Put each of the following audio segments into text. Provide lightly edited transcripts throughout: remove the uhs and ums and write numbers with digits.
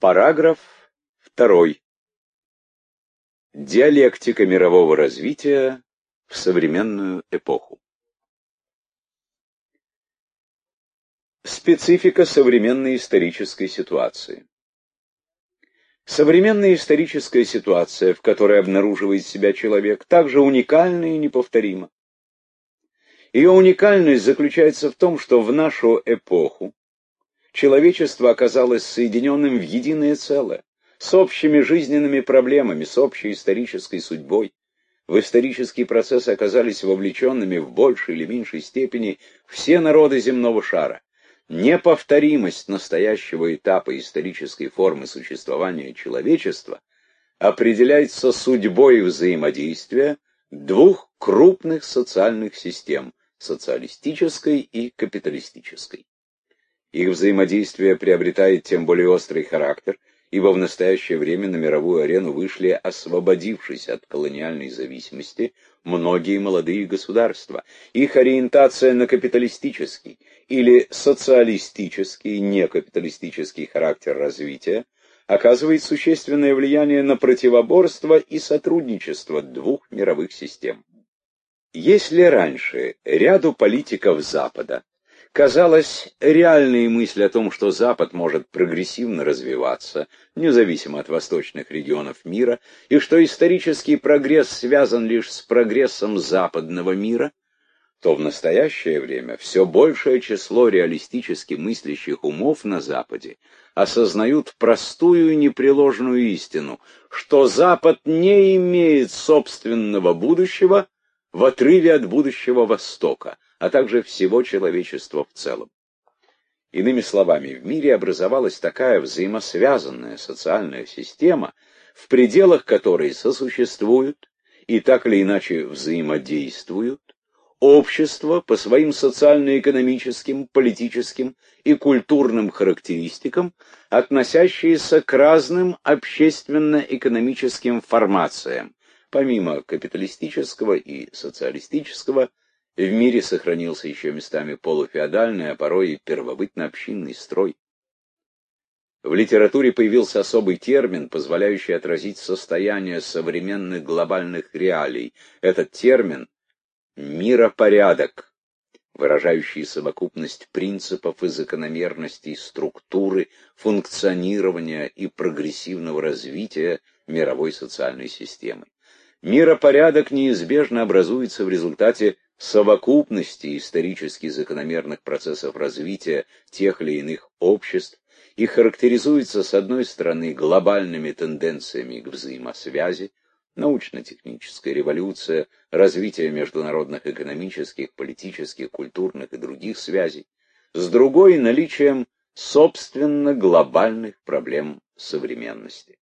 Параграф 2. Диалектика мирового развития в современную эпоху. Специфика современной исторической ситуации. Современная историческая ситуация, в которой обнаруживает себя человек, также уникальна и неповторима. Ее уникальность заключается в том, что в нашу эпоху человечество оказалось соединенным в единое целое, с общими жизненными проблемами, с общей исторической судьбой. В исторический процесс оказались вовлеченными в большей или меньшей степени все народы земного шара. Неповторимость настоящего этапа исторической формы существования человечества определяется судьбой взаимодействия двух крупных социальных систем – социалистической и капиталистической. Их взаимодействие приобретает тем более острый характер, ибо в настоящее время на мировую арену вышли, освободившись от колониальной зависимости, многие молодые государства. Их ориентация на капиталистический или социалистический, некапиталистический характер развития оказывает существенное влияние на противоборство и сотрудничество двух мировых систем. Если раньше ряду политиков Запада казалась реальная мысль о том, что Запад может прогрессивно развиваться, независимо от восточных регионов мира, и что исторический прогресс связан лишь с прогрессом западного мира, то в настоящее время все большее число реалистически мыслящих умов на Западе осознают простую и непреложную истину, что Запад не имеет собственного будущего в отрыве от будущего Востока, а также всего человечества в целом. Иными словами, в мире образовалась такая взаимосвязанная социальная система, в пределах которой сосуществуют и так или иначе взаимодействуют общества по своим социально-экономическим, политическим и культурным характеристикам, относящиеся к разным общественно-экономическим формациям. Помимо капиталистического и социалистического, в мире сохранился еще местами полуфеодальный, а порой и первобытно-общинный строй. В литературе появился особый термин, позволяющий отразить состояние современных глобальных реалий. Этот термин — миропорядок, выражающий совокупность принципов и закономерностей структуры, функционирования и прогрессивного развития мировой социальной системы. Миропорядок неизбежно образуется в результате совокупности исторически закономерных процессов развития тех или иных обществ и характеризуется, с одной стороны, глобальными тенденциями к взаимосвязи, научно-техническая революция, развитие международных экономических, политических, культурных и других связей, с другой — наличием собственно глобальных проблем современности.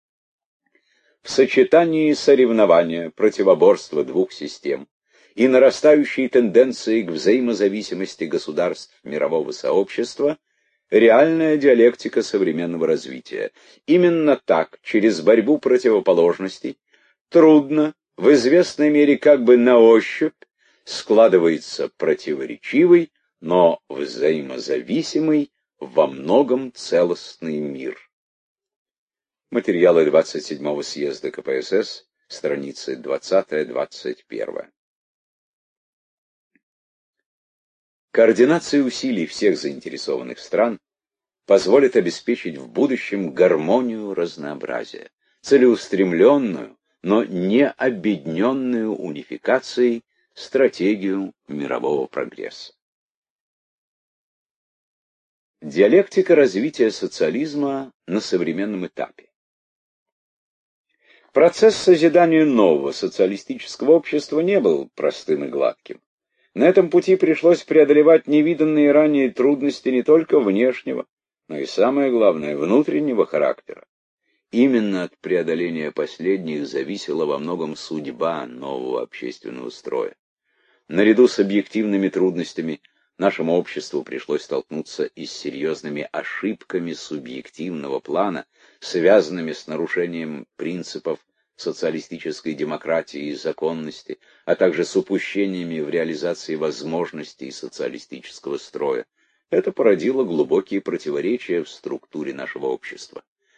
В сочетании соревнования, противоборства двух систем и нарастающей тенденции к взаимозависимости государств мирового сообщества реальная диалектика современного развития. Именно так, через борьбу противоположностей, трудно, в известной мере как бы на ощупь, складывается противоречивый, но взаимозависимый, во многом целостный мир. Материалы 27-го съезда КПСС, страницы 20-21. Координация усилий всех заинтересованных стран позволит обеспечить в будущем гармонию разнообразия, целеустремленную, но не обедненную унификацией стратегию мирового прогресса. Диалектика развития социализма на современном этапе. Процесс созидания нового социалистического общества не был простым и гладким. На этом пути пришлось преодолевать невиданные ранее трудности не только внешнего, но и, самое главное, внутреннего характера. Именно от преодоления последних зависела во многом судьба нового общественного строя. Наряду с объективными трудностями нашему обществу пришлось столкнуться и с серьезными ошибками субъективного плана, связанными с нарушением принципов социалистической демократии и законности, а также с упущениями в реализации возможностей социалистического строя. Это породило глубокие противоречия в структуре нашего общества.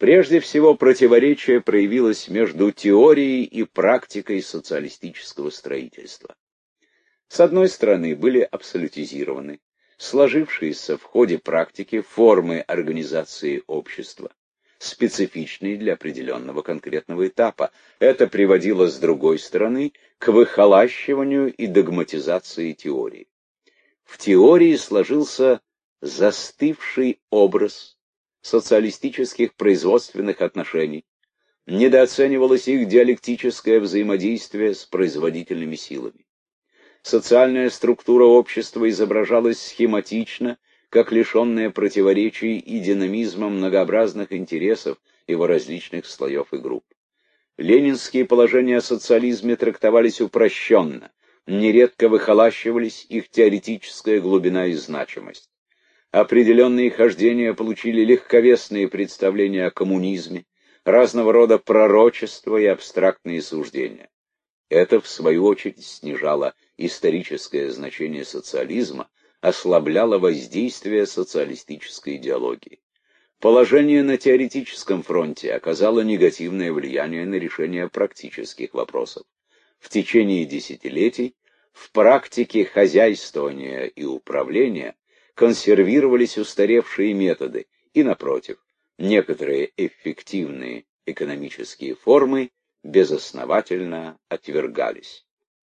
Прежде всего, противоречие проявилось между теорией и практикой социалистического строительства. С одной стороны, были абсолютизированы сложившиеся в ходе практики формы организации общества, специфичные для определенного конкретного этапа. Это приводило, с другой стороны, к выхолащиванию и догматизации теории. В теории сложился застывший образ социалистических производственных отношений, недооценивалось их диалектическое взаимодействие с производительными силами. Социальная структура общества изображалась схематично, как лишенная противоречий и динамизма многообразных интересов его различных слоев и групп. Ленинские положения о социализме трактовались упрощенно, нередко выхолащивались их теоретическая глубина и значимость. Определенные хождения получили легковесные представления о коммунизме, разного рода пророчества и абстрактные суждения. Это, в свою очередь, снижало историческое значение социализма, ослабляло воздействие социалистической идеологии. Положение на теоретическом фронте оказало негативное влияние на решение практических вопросов. В течение десятилетий в практике хозяйствования и управления консервировались устаревшие методы и, напротив, некоторые эффективные экономические формы безосновательно отвергались.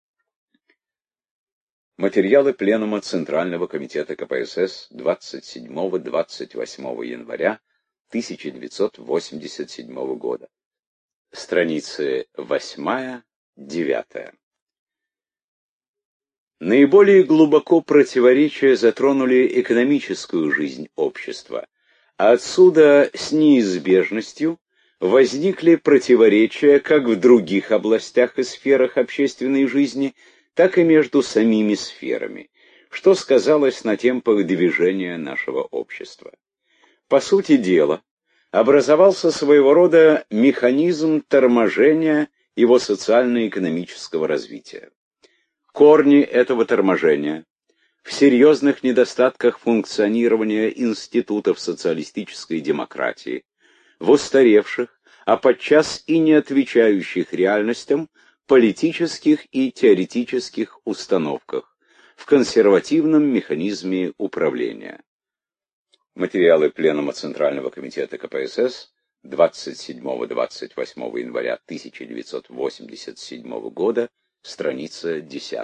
Материалы Пленума Центрального комитета КПСС 27-28 января 1987 года. Страницы 8-9. Наиболее глубоко противоречия затронули экономическую жизнь общества, а отсюда с неизбежностью возникли противоречия как в других областях и сферах общественной жизни, так и между самими сферами, что сказалось на темпах движения нашего общества. По сути дела, образовался своего рода механизм торможения его социально-экономического развития. Корни этого торможения в серьезных недостатках функционирования институтов социалистической демократии, в устаревших, а подчас и не отвечающих реальностям политических и теоретических установках, в консервативном механизме управления. Материалы Пленума Центрального комитета КПСС 27-28 января 1987 года, страница 10.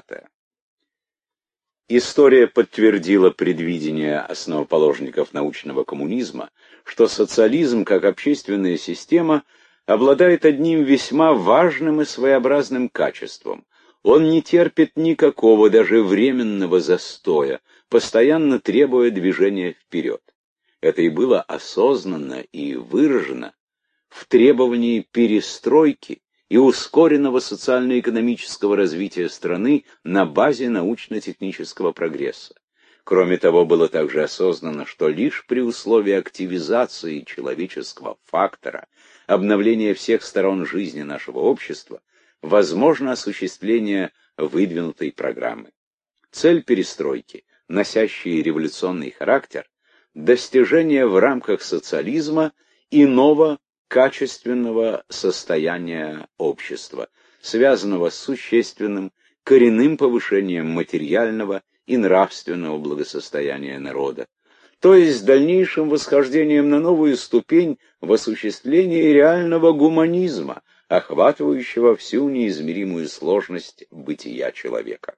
История подтвердила предвидение основоположников научного коммунизма, что социализм как общественная система обладает одним весьма важным и своеобразным качеством. Он не терпит никакого, даже временного застоя, постоянно требуя движения вперед. Это и было осознанно и выражено в требовании перестройки и ускоренного социально-экономического развития страны на базе научно-технического прогресса. Кроме того, было также осознано, что лишь при условии активизации человеческого фактора, обновления всех сторон жизни нашего общества, возможно осуществление выдвинутой программы. Цель перестройки, носящая революционный характер, достижение в рамках социализма иного качественного состояния общества, связанного с существенным, коренным повышением материального и нравственного благосостояния народа, то есть с дальнейшим восхождением на новую ступень в осуществлении реального гуманизма, охватывающего всю неизмеримую сложность бытия человека.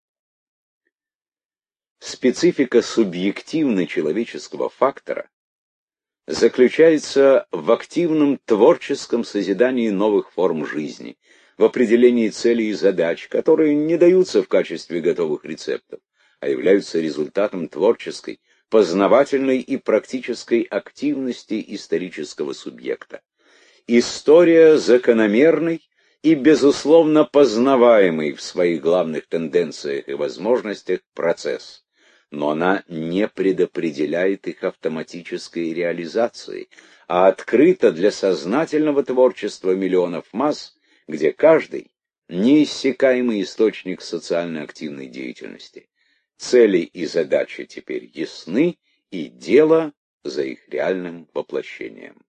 Специфика субъективно-человеческого фактора заключается в активном творческом созидании новых форм жизни, в определении целей и задач, которые не даются в качестве готовых рецептов, а являются результатом творческой, познавательной и практической активности исторического субъекта. История закономерный и, безусловно, познаваемый в своих главных тенденциях и возможностях процесс, но она не предопределяет их автоматической реализации, а открыта для сознательного творчества миллионов масс, где каждый — неиссякаемый источник социально активной деятельности. Цели и задачи теперь ясны, и дело за их реальным воплощением.